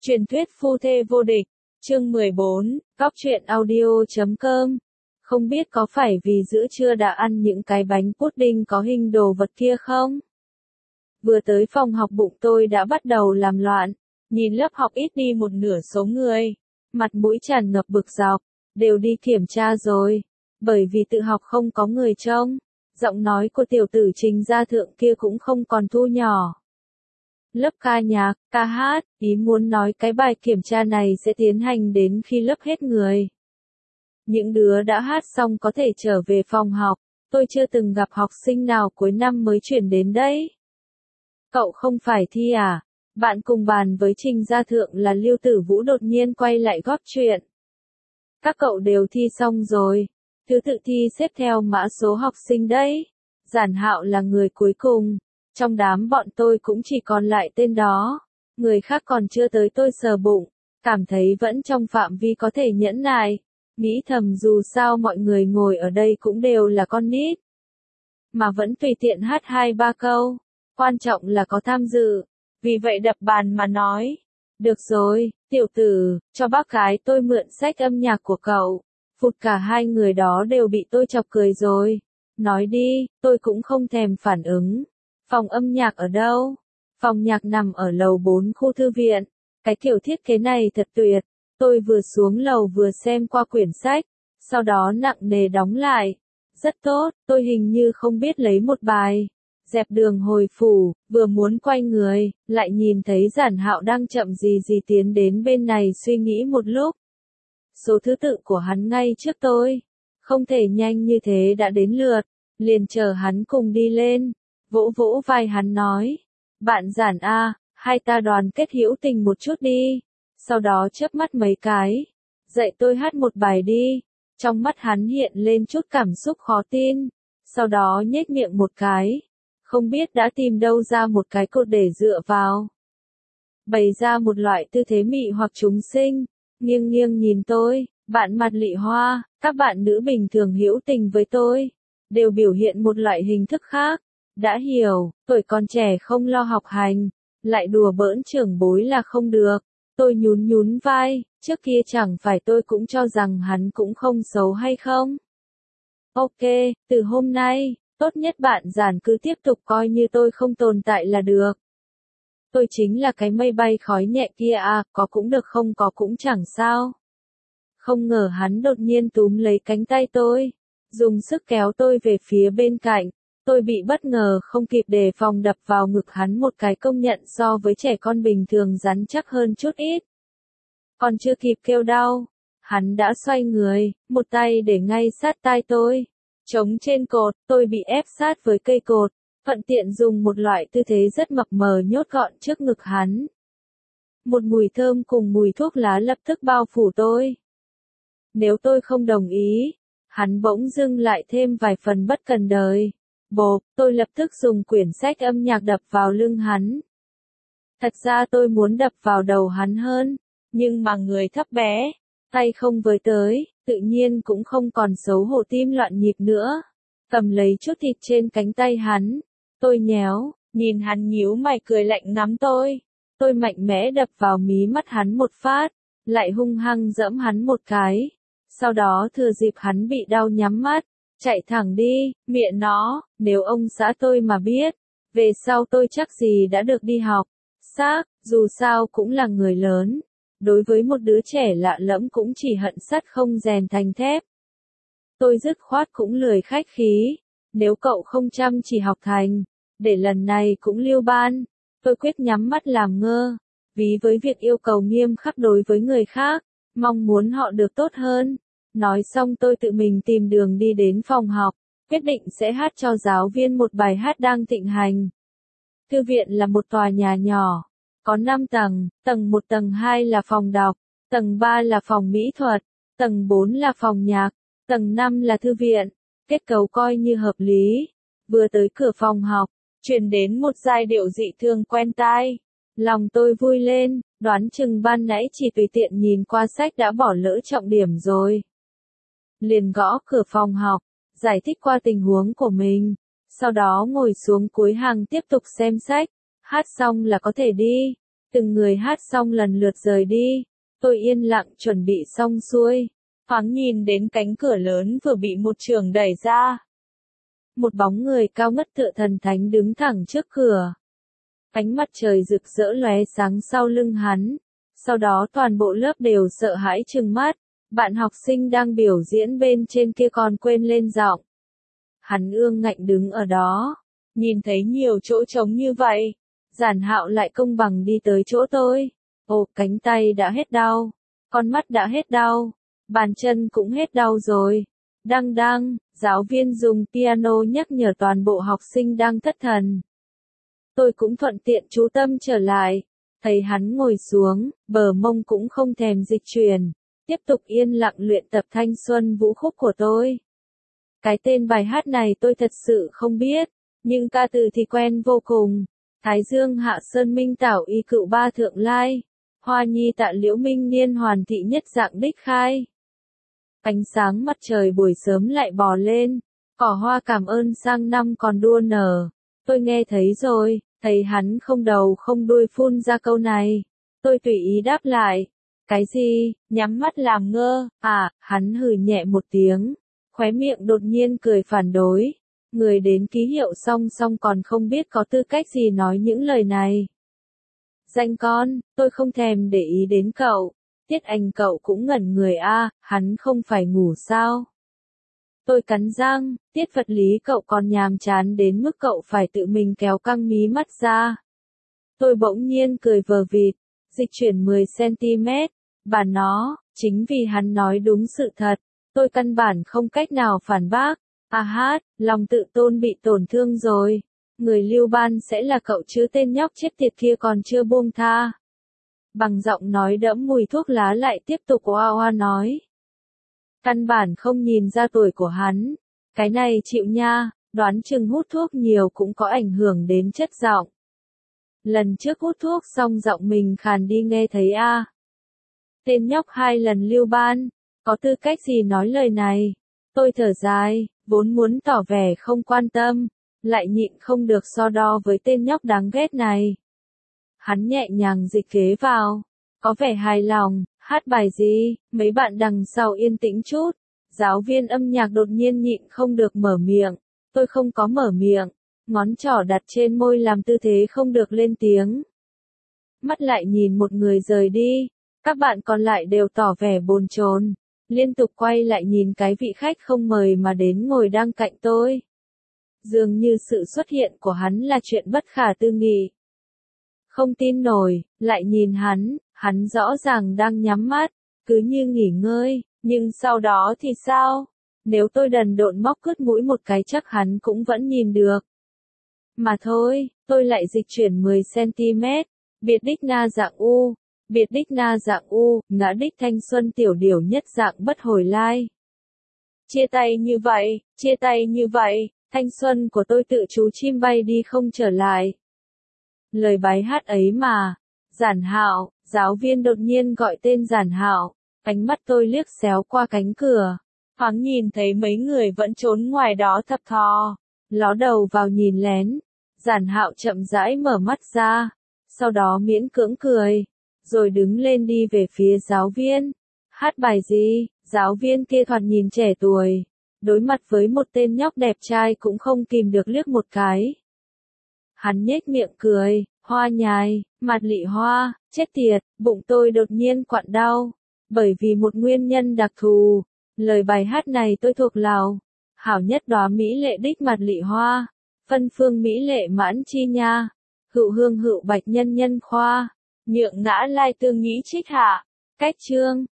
Truyền thuyết phu thê vô địch, chương 14, Góc truyện audio.com. Không biết có phải vì giữa trưa đã ăn những cái bánh pudding có hình đồ vật kia không? Vừa tới phòng học bụng tôi đã bắt đầu làm loạn, nhìn lớp học ít đi một nửa số người, mặt mũi tràn ngập bực dọc, đều đi kiểm tra rồi, bởi vì tự học không có người trông, giọng nói của tiểu tử Trình Gia Thượng kia cũng không còn thu nhỏ. Lớp ca nhạc, ca hát, ý muốn nói cái bài kiểm tra này sẽ tiến hành đến khi lớp hết người. Những đứa đã hát xong có thể trở về phòng học, tôi chưa từng gặp học sinh nào cuối năm mới chuyển đến đấy. Cậu không phải thi à? Bạn cùng bàn với Trình Gia Thượng là Lưu Tử Vũ đột nhiên quay lại góp chuyện. Các cậu đều thi xong rồi, thứ tự thi xếp theo mã số học sinh đấy. Giản Hạo là người cuối cùng. Trong đám bọn tôi cũng chỉ còn lại tên đó, người khác còn chưa tới tôi sờ bụng, cảm thấy vẫn trong phạm vi có thể nhẫn nại, nghĩ thầm dù sao mọi người ngồi ở đây cũng đều là con nít. Mà vẫn tùy tiện hát 2-3 câu, quan trọng là có tham dự, vì vậy đập bàn mà nói, được rồi, tiểu tử, cho bác gái tôi mượn sách âm nhạc của cậu, phụt cả hai người đó đều bị tôi chọc cười rồi, nói đi, tôi cũng không thèm phản ứng. Phòng âm nhạc ở đâu? Phòng nhạc nằm ở lầu 4 khu thư viện. Cái kiểu thiết kế này thật tuyệt. Tôi vừa xuống lầu vừa xem qua quyển sách, sau đó nặng nề đóng lại. Rất tốt, tôi hình như không biết lấy một bài. Dẹp đường hồi phủ, vừa muốn quay người, lại nhìn thấy Giản Hạo đang chậm gì gì tiến đến bên này suy nghĩ một lúc. Số thứ tự của hắn ngay trước tôi. Không thể nhanh như thế đã đến lượt, liền chờ hắn cùng đi lên. Vỗ vỗ vai hắn nói, bạn Giản a, hai ta đoàn kết hữu tình một chút đi, sau đó chớp mắt mấy cái, dạy tôi hát một bài đi, trong mắt hắn hiện lên chút cảm xúc khó tin, sau đó nhếch miệng một cái, không biết đã tìm đâu ra một cái cột để dựa vào. Bày ra một loại tư thế mị hoặc chúng sinh, nghiêng nghiêng nhìn tôi, bạn mặt lị hoa, các bạn nữ bình thường hữu tình với tôi, đều biểu hiện một loại hình thức khác. Đã hiểu, tuổi còn trẻ không lo học hành, lại đùa bỡn trưởng bối là không được. Tôi nhún nhún vai, trước kia chẳng phải tôi cũng cho rằng hắn cũng không xấu hay không? Ok, từ hôm nay, tốt nhất bạn Giản cứ tiếp tục coi như tôi không tồn tại là được. Tôi chính là cái mây bay khói nhẹ kia à, có cũng được không có cũng chẳng sao. Không ngờ hắn đột nhiên túm lấy cánh tay tôi, dùng sức kéo tôi về phía bên cạnh. Tôi bị bất ngờ không kịp đề phòng đập vào ngực hắn một cái công nhận so với trẻ con bình thường rắn chắc hơn chút ít. Còn chưa kịp kêu đau, hắn đã xoay người, một tay để ngay sát tai tôi. Chống trên cột, tôi bị ép sát với cây cột, thuận tiện dùng một loại tư thế rất mập mờ nhốt gọn trước ngực hắn. Một mùi thơm cùng mùi thuốc lá lập tức bao phủ tôi. Nếu tôi không đồng ý, hắn bỗng dưng lại thêm vài phần bất cần đời. Bộp, tôi lập tức dùng quyển sách âm nhạc đập vào lưng hắn. Thật ra tôi muốn đập vào đầu hắn hơn, nhưng mà người thấp bé, tay không với tới, tự nhiên cũng không còn xấu hổ tim loạn nhịp nữa. Cầm lấy chút thịt trên cánh tay hắn, tôi nhéo, nhìn hắn nhíu mày cười lạnh ngắm tôi. Tôi mạnh mẽ đập vào mí mắt hắn một phát, lại hung hăng giẫm hắn một cái. Sau đó thừa dịp hắn bị đau nhắm mắt. Chạy thẳng đi, miệng nó, nếu ông xã tôi mà biết, về sau tôi chắc gì đã được đi học. Xác, dù sao cũng là người lớn, đối với một đứa trẻ lạ lẫm cũng chỉ hận sắt không rèn thành thép. Tôi dứt khoát cũng lười khách khí, nếu cậu không chăm chỉ học thành, để lần này cũng lưu ban, tôi quyết nhắm mắt làm ngơ, ví với việc yêu cầu nghiêm khắc đối với người khác, mong muốn họ được tốt hơn. Nói xong tôi tự mình tìm đường đi đến phòng học, quyết định sẽ hát cho giáo viên một bài hát đang thịnh hành. Thư viện là một tòa nhà nhỏ, có 5 tầng, tầng 1 tầng 2 là phòng đọc, tầng 3 là phòng mỹ thuật, tầng 4 là phòng nhạc, tầng 5 là thư viện, kết cấu coi như hợp lý. Vừa tới cửa phòng học, truyền đến một giai điệu dị thường quen tai. Lòng tôi vui lên, đoán chừng ban nãy chỉ tùy tiện nhìn qua sách đã bỏ lỡ trọng điểm rồi. Liền gõ cửa phòng học, giải thích qua tình huống của mình, sau đó ngồi xuống cuối hàng tiếp tục xem sách, hát xong là có thể đi. Từng người hát xong lần lượt rời đi. Tôi yên lặng chuẩn bị xong xuôi. Thoáng nhìn đến cánh cửa lớn vừa bị một trường đẩy ra. Một bóng người cao ngất tựa thần thánh đứng thẳng trước cửa. Ánh mặt trời rực rỡ lóe sáng sau lưng hắn. Sau đó toàn bộ lớp đều sợ hãi trừng mắt. Bạn học sinh đang biểu diễn bên trên kia còn quên lên giọng. Hắn ương ngạnh đứng ở đó. Nhìn thấy nhiều chỗ trống như vậy. Giản Hạo lại công bằng đi tới chỗ tôi. Ồ, cánh tay đã hết đau. Con mắt đã hết đau. Bàn chân cũng hết đau rồi. Đăng đăng, giáo viên dùng piano nhắc nhở toàn bộ học sinh đang thất thần. Tôi cũng thuận tiện chú tâm trở lại. Thấy hắn ngồi xuống, bờ mông cũng không thèm dịch chuyển. Tiếp tục yên lặng luyện tập thanh xuân vũ khúc của tôi. Cái tên bài hát này tôi thật sự không biết, nhưng ca từ thì quen vô cùng. Thái dương hạ sơn minh tảo y cựu ba thượng lai. Hoa nhi tạ liễu minh niên hoàn thị nhất dạng đích khai. Ánh sáng mặt trời buổi sớm lại bò lên. Cỏ hoa cảm ơn sang năm còn đua nở. Tôi nghe thấy rồi, thấy hắn không đầu không đuôi phun ra câu này. Tôi tùy ý đáp lại. Cái gì, nhắm mắt làm ngơ, hắn hừ nhẹ một tiếng. Khóe miệng đột nhiên cười phản đối. Người đến ký hiệu song song còn không biết có tư cách gì nói những lời này. Danh con, tôi không thèm để ý đến cậu. Tiết Anh cậu cũng ngẩn người hắn không phải ngủ sao? Tôi cắn răng, tiết vật lý cậu còn nhàm chán đến mức cậu phải tự mình kéo căng mí mắt ra. Tôi bỗng nhiên cười vờ vịt, dịch chuyển 10cm, bà nó, chính vì hắn nói đúng sự thật, tôi căn bản không cách nào phản bác. Lòng tự tôn bị tổn thương rồi. Người lưu ban sẽ là cậu chứ, tên nhóc chết tiệt kia còn chưa buông tha. Bằng giọng nói đẫm mùi thuốc lá lại tiếp tục oa oa nói. Căn bản không nhìn ra tuổi của hắn. Cái này chịu nha, đoán chừng hút thuốc nhiều cũng có ảnh hưởng đến chất giọng. Lần trước hút thuốc xong giọng mình khàn đi nghe thấy Tên nhóc 2 lần lưu ban, có tư cách gì nói lời này? Tôi thở dài, vốn muốn tỏ vẻ không quan tâm, lại nhịn không được so đo với tên nhóc đáng ghét này. Hắn nhẹ nhàng dịch kế vào, có vẻ hài lòng, hát bài gì, mấy bạn đằng sau yên tĩnh chút. Giáo viên âm nhạc đột nhiên nhịn không được mở miệng, tôi không có mở miệng, ngón trỏ đặt trên môi làm tư thế không được lên tiếng. Mắt lại nhìn một người rời đi, các bạn còn lại đều tỏ vẻ bồn chồn, liên tục quay lại nhìn cái vị khách không mời mà đến ngồi đang cạnh tôi. Dường như sự xuất hiện của hắn là chuyện bất khả tư nghị. Không tin nổi, lại nhìn hắn rõ ràng đang nhắm mắt, cứ như nghỉ ngơi, nhưng sau đó thì sao? Nếu tôi đần độn móc cứt mũi một cái chắc hắn cũng vẫn nhìn được. Mà thôi, tôi lại dịch chuyển 10cm, biệt đích na dạng u, biệt đích na dạng u, ngã đích thanh xuân tiểu điều nhất dạng bất hồi lai. Chia tay như vậy, thanh xuân của tôi tự chú chim bay đi không trở lại. Lời bài hát ấy mà, Giản Hạo, giáo viên đột nhiên gọi tên Giản Hạo, ánh mắt tôi liếc xéo qua cánh cửa, thoáng nhìn thấy mấy người vẫn trốn ngoài đó thập thò, ló đầu vào nhìn lén. Giản Hạo chậm rãi mở mắt ra, sau đó miễn cưỡng cười, rồi đứng lên đi về phía giáo viên. Hát bài gì? Giáo viên kia thoạt nhìn trẻ tuổi, đối mặt với một tên nhóc đẹp trai cũng không kìm được liếc một cái. Hắn nhếch miệng cười, hoa nhài, mặt lị hoa, chết tiệt, bụng tôi đột nhiên quặn đau, bởi vì một nguyên nhân đặc thù. Lời bài hát này tôi thuộc lòng, hảo nhất đóa mỹ lệ đích mặt lị hoa, phân phương mỹ lệ mãn chi nha, hữu hương hữu bạch nhân nhân khoa, nhượng ngã lai tương nghĩ trích hạ, cách chương.